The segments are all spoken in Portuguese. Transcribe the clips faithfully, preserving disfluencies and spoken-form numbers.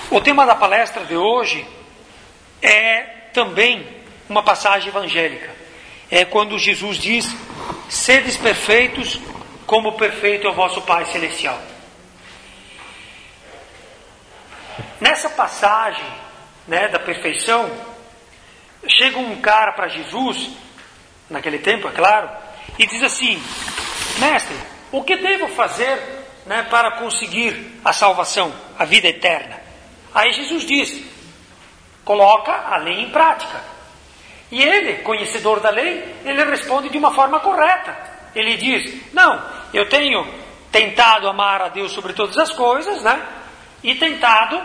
O tema da palestra de hoje é também uma passagem evangélica. É quando Jesus diz: sedes perfeitos como perfeito é o vosso Pai Celestial. Nessa passagem, né, da perfeição, chega um cara para Jesus, naquele tempo, é claro, e diz assim: mestre, o que devo fazer, né, para conseguir a salvação, a vida eterna? Aí Jesus diz: coloca a lei em prática. E ele, conhecedor da lei, ele responde de uma forma correta. Ele diz: não, eu tenho tentado amar a Deus sobre todas as coisas, né? E tentado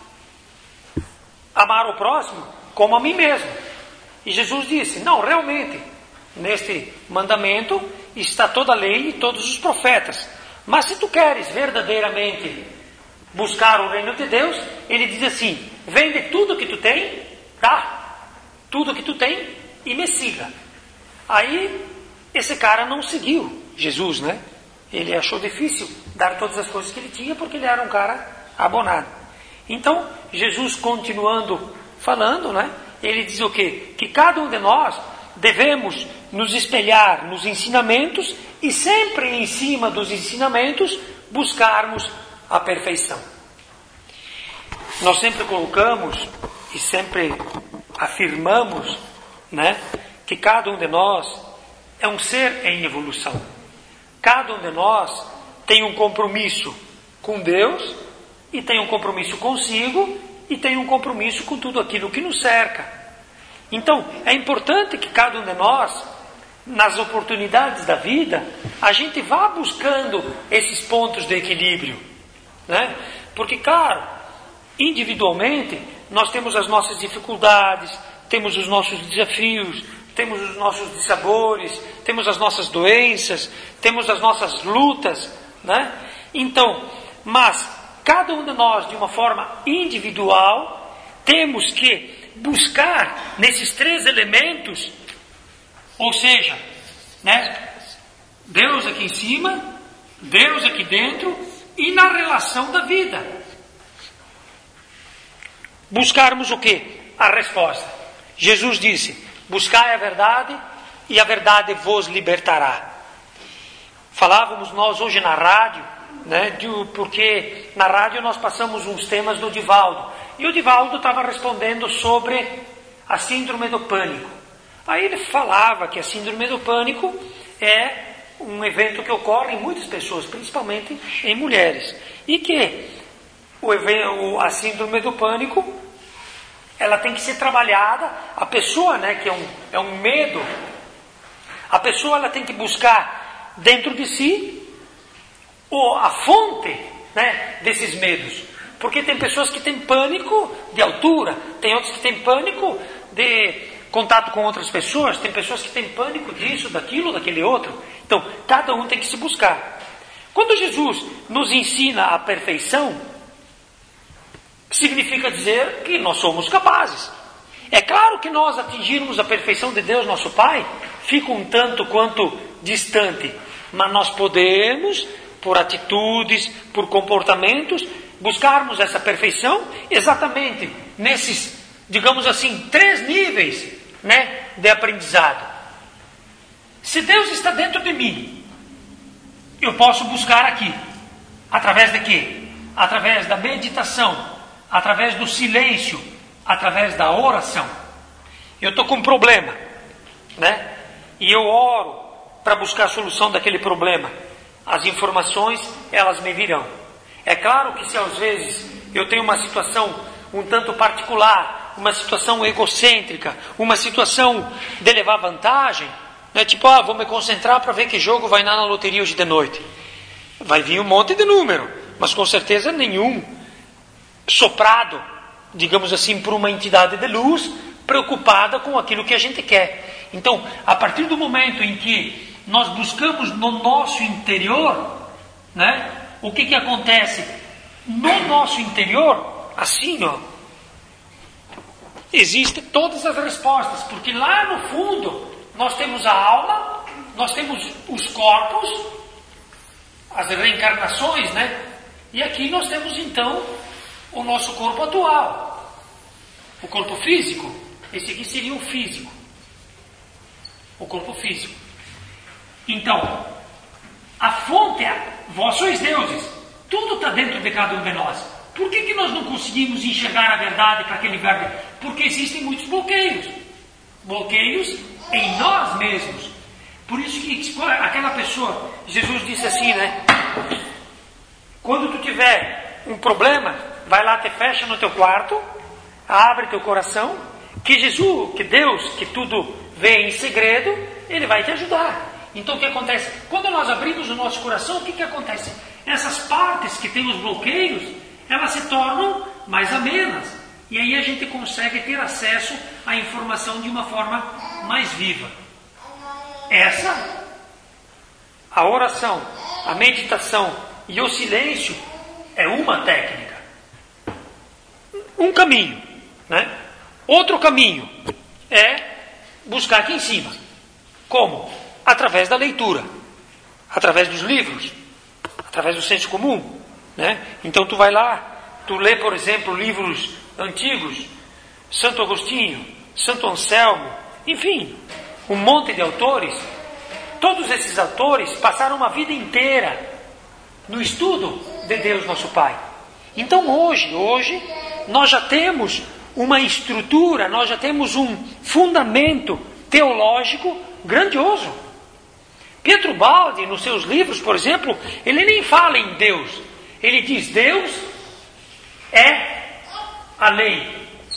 amar o próximo como a mim mesmo. E Jesus disse: não, realmente, neste mandamento está toda a lei e todos os profetas. Mas se tu queres verdadeiramente buscar o reino de Deus, ele diz assim: vende tudo que tu tem, tá? Tudo que tu tem e me siga. Aí esse cara não seguiu Jesus, né? Ele achou difícil dar todas as coisas que ele tinha, porque ele era um cara abonado. Então Jesus, continuando falando, né, ele diz o quê? Que cada um de nós devemos nos espelhar nos ensinamentos e sempre em cima dos ensinamentos buscarmos a perfeição. Nós sempre colocamos e sempre afirmamos, né, que cada um de nós é um ser em evolução. Cada um de nós tem um compromisso com Deus e tem um compromisso consigo e tem um compromisso com tudo aquilo que nos cerca. Então, é importante que cada um de nós, nas oportunidades da vida, a gente vá buscando esses pontos de equilíbrio, né? Porque, claro, individualmente, nós temos as nossas dificuldades, temos os nossos desafios, temos os nossos dissabores, temos as nossas doenças, temos as nossas lutas, né? Então, mas cada um de nós, de uma forma individual, temos que buscar nesses três elementos, ou seja, né, Deus aqui em cima, Deus aqui dentro e na relação da vida. Buscarmos o quê? A resposta. Jesus disse: buscai a verdade e a verdade vos libertará. Falávamos nós hoje na rádio, né, de, porque na rádio nós passamos uns temas do Divaldo. E o Divaldo estava respondendo sobre a síndrome do pânico. Aí ele falava que a síndrome do pânico é um evento que ocorre em muitas pessoas, principalmente em mulheres. E que o evento, a síndrome do pânico, ela tem que ser trabalhada. A pessoa, né, que é um, é um medo, a pessoa ela tem que buscar dentro de si o, a fonte, né, desses medos. Porque tem pessoas que têm pânico de altura, tem outras que têm pânico de contato com outras pessoas, tem pessoas que têm pânico disso, daquilo, daquele outro. Então, cada um tem que se buscar. Quando Jesus nos ensina a perfeição, significa dizer que nós somos capazes. É claro que nós atingirmos a perfeição de Deus, nosso Pai, fica um tanto quanto distante. Mas nós podemos, por atitudes, por comportamentos, buscarmos essa perfeição exatamente nesses, digamos assim, três níveis, né, de aprendizado. Se Deus está dentro de mim, eu posso buscar aqui. Através de quê? Através da meditação, através do silêncio, através da oração. Eu estou com um problema, né? E eu oro para buscar a solução daquele problema. As informações, elas me virão. É claro que se às vezes eu tenho uma situação um tanto particular, uma situação egocêntrica, uma situação de levar vantagem, né? Tipo, ah, vou me concentrar para ver que jogo vai dar na loteria hoje de noite. Vai vir um monte de número, mas com certeza nenhum soprado, digamos assim, por uma entidade de luz, preocupada com aquilo que a gente quer. Então, a partir do momento em que nós buscamos no nosso interior, né, o que que acontece? No nosso interior, assim, ó, existem todas as respostas, porque lá no fundo nós temos a alma, nós temos os corpos, as reencarnações, né? E aqui nós temos então o nosso corpo atual. O corpo físico, esse aqui seria o físico. O corpo físico. Então, a fonte é, vós sois deuses. Tudo está dentro de cada um de nós. Por que, que nós não conseguimos enxergar a verdade para aquele verbo? Porque existem muitos bloqueios. Bloqueios em nós mesmos. Por isso que aquela pessoa, Jesus disse assim, né? Quando tu tiver um problema, vai lá, te fecha no teu quarto, abre teu coração, que Jesus, que Deus, que tudo vê em segredo, Ele vai te ajudar. Então o que acontece? Quando nós abrimos o nosso coração, o que, que acontece? Essas partes que têm os bloqueios, elas se tornam mais amenas. E aí a gente consegue ter acesso à informação de uma forma mais viva. Essa, a oração, a meditação e o silêncio é uma técnica. Um caminho, né? Outro caminho é buscar aqui em cima. Como? Através da leitura, através dos livros, através do senso comum, né? Então tu vai lá, tu lê, por exemplo, livros antigos, Santo Agostinho, Santo Anselmo, enfim, um monte de autores. Todos esses autores passaram uma vida inteira no estudo de Deus nosso Pai. Então hoje, hoje nós já temos uma estrutura, nós já temos um fundamento teológico grandioso. Pietro Baldi, nos seus livros, por exemplo, ele nem fala em Deus. Ele diz, Deus é a lei.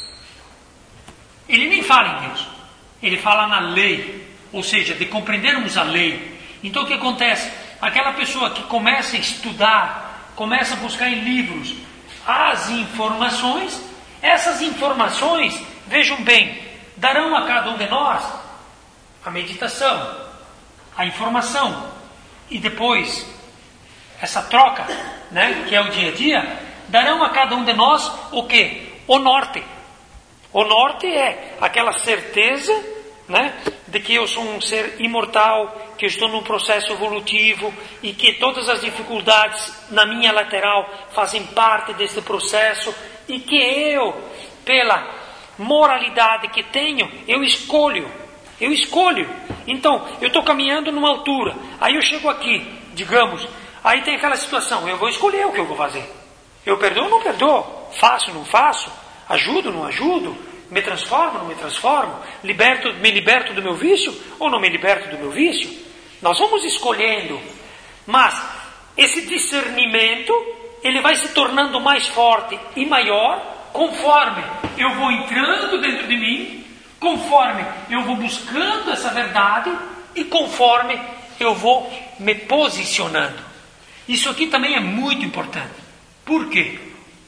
Ele nem fala em Deus. Ele fala na lei. Ou seja, de compreendermos a lei. Então o que acontece? Aquela pessoa que começa a estudar, começa a buscar em livros as informações, essas informações, vejam bem, darão a cada um de nós a meditação, a informação, e depois essa troca, né, que é o dia a dia, darão a cada um de nós o quê? O norte. O norte é aquela certeza, né, de que eu sou um ser imortal, que eu estou num processo evolutivo e que todas as dificuldades na minha lateral fazem parte desse processo e que eu, pela moralidade que tenho, eu escolho. Eu escolho. Então, eu estou caminhando numa altura. Aí eu chego aqui, digamos, aí tem aquela situação. Eu vou escolher o que eu vou fazer. Eu perdoo ou não perdoo? Faço ou não faço? Ajudo ou não ajudo? Me transformo ou não me transformo? Liberto, me liberto do meu vício ou não me liberto do meu vício? Nós vamos escolhendo. Mas esse discernimento, ele vai se tornando mais forte e maior conforme eu vou entrando dentro de mim, conforme eu vou buscando essa verdade e conforme eu vou me posicionando. Isso aqui também é muito importante. Por quê?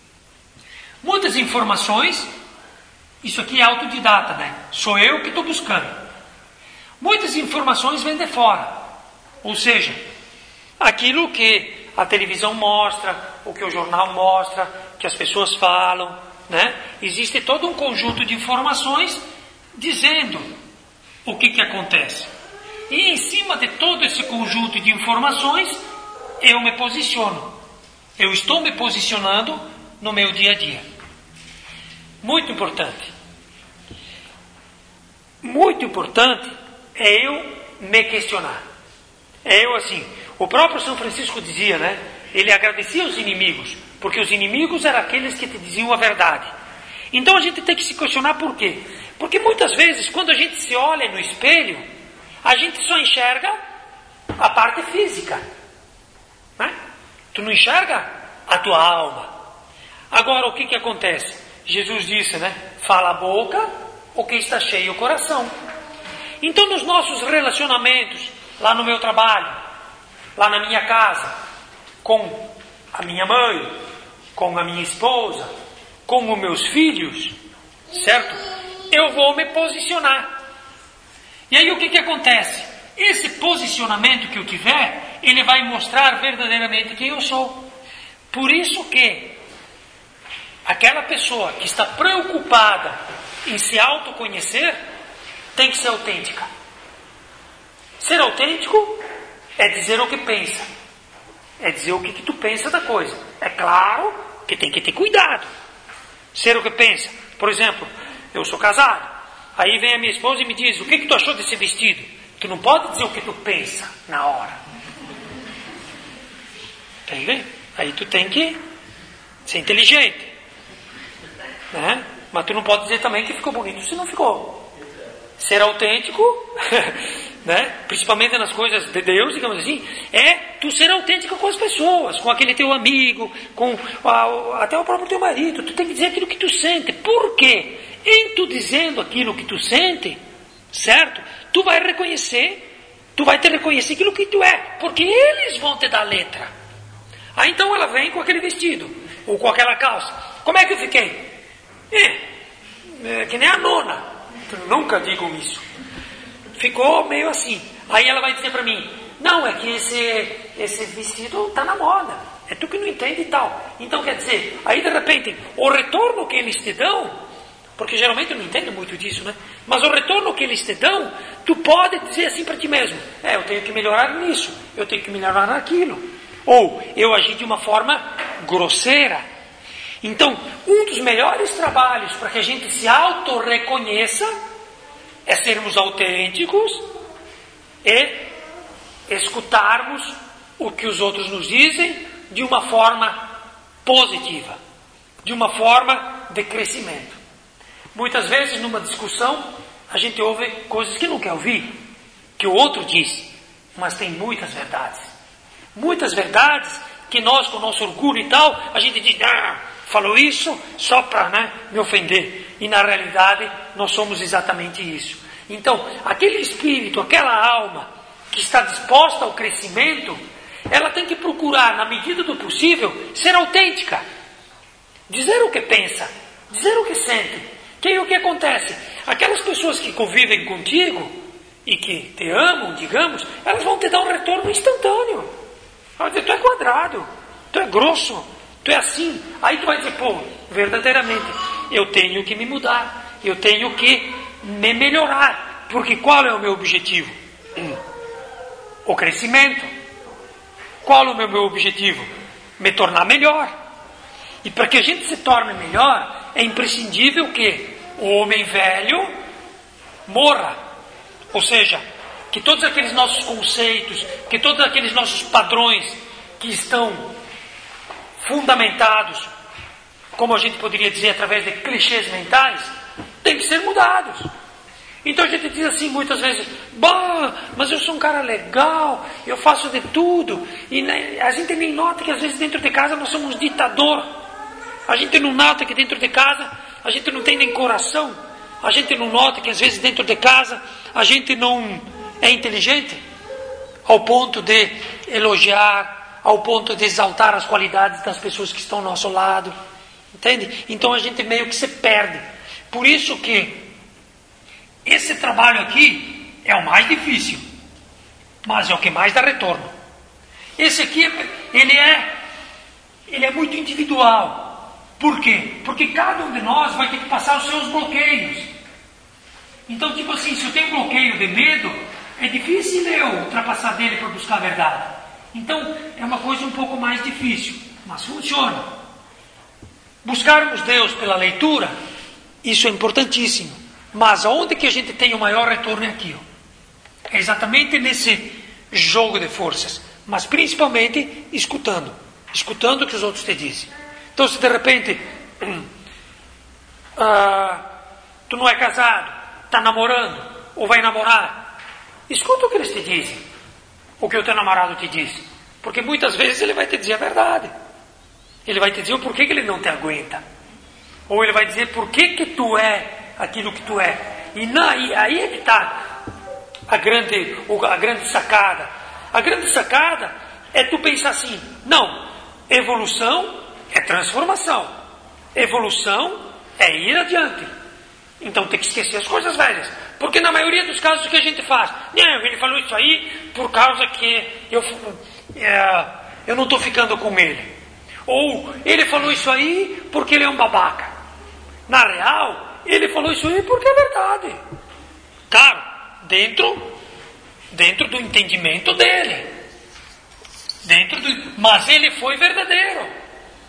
Muitas informações, isso aqui é autodidata, né? Sou eu que estou buscando. Muitas informações vêm de fora. Ou seja, aquilo que a televisão mostra, o que o jornal mostra, que as pessoas falam, né? Existe todo um conjunto de informações dizendo o que, que acontece. E em cima de todo esse conjunto de informações, eu me posiciono. Eu estou me posicionando no meu dia a dia. Muito importante. Muito importante é eu me questionar. É eu assim. O próprio São Francisco dizia, né? Ele agradecia os inimigos, porque os inimigos eram aqueles que te diziam a verdade. Então a gente tem que se questionar por quê? Porque muitas vezes, quando a gente se olha no espelho, a gente só enxerga a parte física, né? Tu não enxerga a tua alma. Agora, o que que acontece? Jesus disse, né? Fala a boca, o que está cheio é o coração. Então, nos nossos relacionamentos, lá no meu trabalho, lá na minha casa, com a minha mãe, com a minha esposa, com os meus filhos, certo? Eu vou me posicionar. E aí o que que acontece? Esse posicionamento que eu tiver, ele vai mostrar verdadeiramente quem eu sou. Por isso que aquela pessoa que está preocupada em se autoconhecer, tem que ser autêntica. Ser autêntico é dizer o que pensa. É dizer o que, que tu pensa da coisa. É claro que tem que ter cuidado. Ser o que pensa. Por exemplo, eu sou casado. Aí vem a minha esposa e me diz, o que, que tu achou desse vestido? Tu não pode dizer o que tu pensa na hora. Entende? Aí tu tem que ser inteligente. Né? Mas tu não pode dizer também que ficou bonito se não ficou. Ser autêntico, né? Principalmente nas coisas de Deus, digamos assim, é tu ser autêntico com as pessoas, com aquele teu amigo, com a, até o próprio teu marido. Tu tem que dizer aquilo que tu sente. Por quê? Em tu dizendo aquilo que tu sente, certo? Tu vai reconhecer, tu vai te reconhecer aquilo que tu é, porque eles vão te dar a letra. Aí então ela vem com aquele vestido, ou com aquela calça. Como é que eu fiquei? É, é que nem a nona. Eu nunca digo isso. Ficou meio assim. Aí ela vai dizer para mim, não, é que esse, esse vestido está na moda. É tu que não entende e tal. Então quer dizer, aí de repente, o retorno que eles te dão, porque geralmente eu não entendo muito disso, né? Mas o retorno que eles te dão, tu pode dizer assim para ti mesmo, é, eu tenho que melhorar nisso, eu tenho que melhorar naquilo. Ou eu agi de uma forma grosseira. Então, um dos melhores trabalhos para que a gente se autorreconheça é sermos autênticos e escutarmos o que os outros nos dizem de uma forma positiva, de uma forma de crescimento. Muitas vezes, numa discussão, a gente ouve coisas que não quer ouvir, que o outro disse, mas tem muitas verdades. Muitas verdades que nós, com o nosso orgulho e tal, a gente diz, ah, falou isso só para, né, me ofender. E na realidade, nós somos exatamente isso. Então, aquele espírito, aquela alma que está disposta ao crescimento, ela tem que procurar, na medida do possível, ser autêntica. Dizer o que pensa, dizer o que sente. Que é o que acontece? Aquelas pessoas que convivem contigo e que te amam, digamos, elas vão te dar um retorno instantâneo. Ela vai dizer, tu é quadrado, tu é grosso, tu é assim. Aí tu vai dizer, pô, verdadeiramente, eu tenho que me mudar, eu tenho que me melhorar. Porque qual é o meu objetivo? Hum, o crescimento. Qual é o meu, meu objetivo? Me tornar melhor. E para que a gente se torne melhor, é imprescindível que o homem velho morra. Ou seja, que todos aqueles nossos conceitos, que todos aqueles nossos padrões que estão fundamentados, como a gente poderia dizer, através de clichês mentais, têm que ser mudados. Então a gente diz assim muitas vezes, bah, mas eu sou um cara legal, eu faço de tudo, e né, a gente nem nota que às vezes dentro de casa nós somos ditador. A gente não nota que dentro de casa a gente não tem nem coração. A gente não nota que às vezes dentro de casa a gente não é inteligente ao ponto de elogiar, ao ponto de exaltar as qualidades das pessoas que estão ao nosso lado. Entende? Então a gente meio que se perde. Por isso que esse trabalho aqui é o mais difícil, mas é o que mais dá retorno. Esse aqui, ele é, ele é muito individual. Por quê? Porque cada um de nós vai ter que passar os seus bloqueios. Então, tipo assim, se eu tenho um bloqueio de medo, é difícil eu ultrapassar dele para buscar a verdade. Então, é uma coisa um pouco mais difícil, mas funciona. Buscarmos Deus pela leitura, isso é importantíssimo. Mas aonde que a gente tem o maior retorno é aqui. Ó. É exatamente nesse jogo de forças. Mas principalmente escutando. Escutando o que os outros te dizem. Então se de repente uh, tu não é casado, está namorando, ou vai namorar, escuta o que eles te dizem. O que o teu namorado te diz. Porque muitas vezes ele vai te dizer a verdade. Ele vai te dizer o porquê que ele não te aguenta. Ou ele vai dizer por que que tu é aquilo que tu é. E, na, e aí é que está a grande, a grande sacada. A grande sacada é tu pensar assim, não, evolução é transformação. Evolução é ir adiante. Então tem que esquecer as coisas velhas. Porque na maioria dos casos o que a gente faz? Não, ele falou isso aí por causa que eu, é, eu não estou ficando com ele. Ou ele falou isso aí porque ele é um babaca. Na real, ele falou isso aí porque é verdade. Claro, dentro, dentro do entendimento dele. Dentro do, mas ele foi verdadeiro.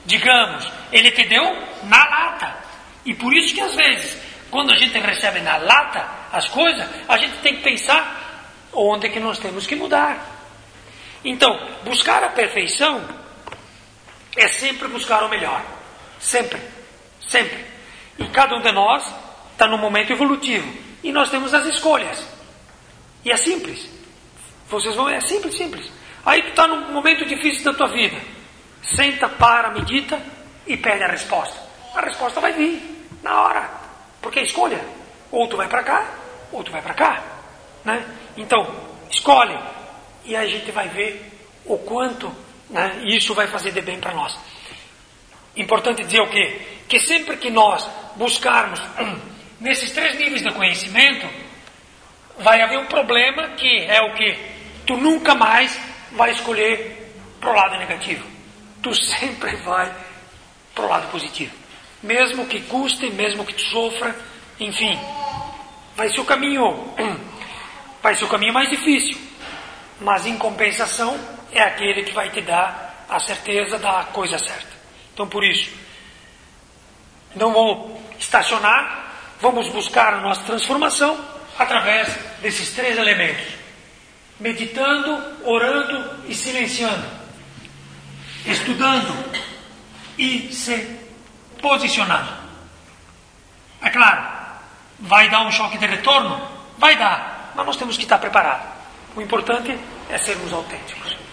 digamos, Ele te deu na lata. E por isso que às vezes, quando a gente recebe na lata as coisas, a gente tem que pensar onde é que nós temos que mudar. Então, buscar a perfeição é sempre buscar o melhor. Sempre. Sempre. E cada um de nós está num momento evolutivo. E nós temos as escolhas. E é simples. Vocês vão, é simples, simples. Aí tu está num momento difícil da tua vida. Senta, para, medita e pede a resposta. A resposta vai vir na hora. Porque é escolha. Ou tu vai para cá, ou tu vai para cá. Né? Então, escolhe. E aí a gente vai ver o quanto, né, isso vai fazer de bem para nós. Importante dizer o quê? Que sempre que nós buscarmos nesses três níveis de conhecimento, vai haver um problema que é o quê? Tu nunca mais vai escolher pro lado negativo. Tu sempre vai pro lado positivo. Mesmo que custe, mesmo que tu sofra, enfim, vai ser o caminho, vai ser o caminho mais difícil. Mas em compensação é aquele que vai te dar a certeza da coisa certa. Então por isso, não vamos estacionar, vamos buscar a nossa transformação através desses três elementos. Meditando, orando e silenciando. Estudando e se posicionando. É claro, vai dar um choque de retorno? Vai dar, mas nós temos que estar preparados. O importante é sermos autênticos.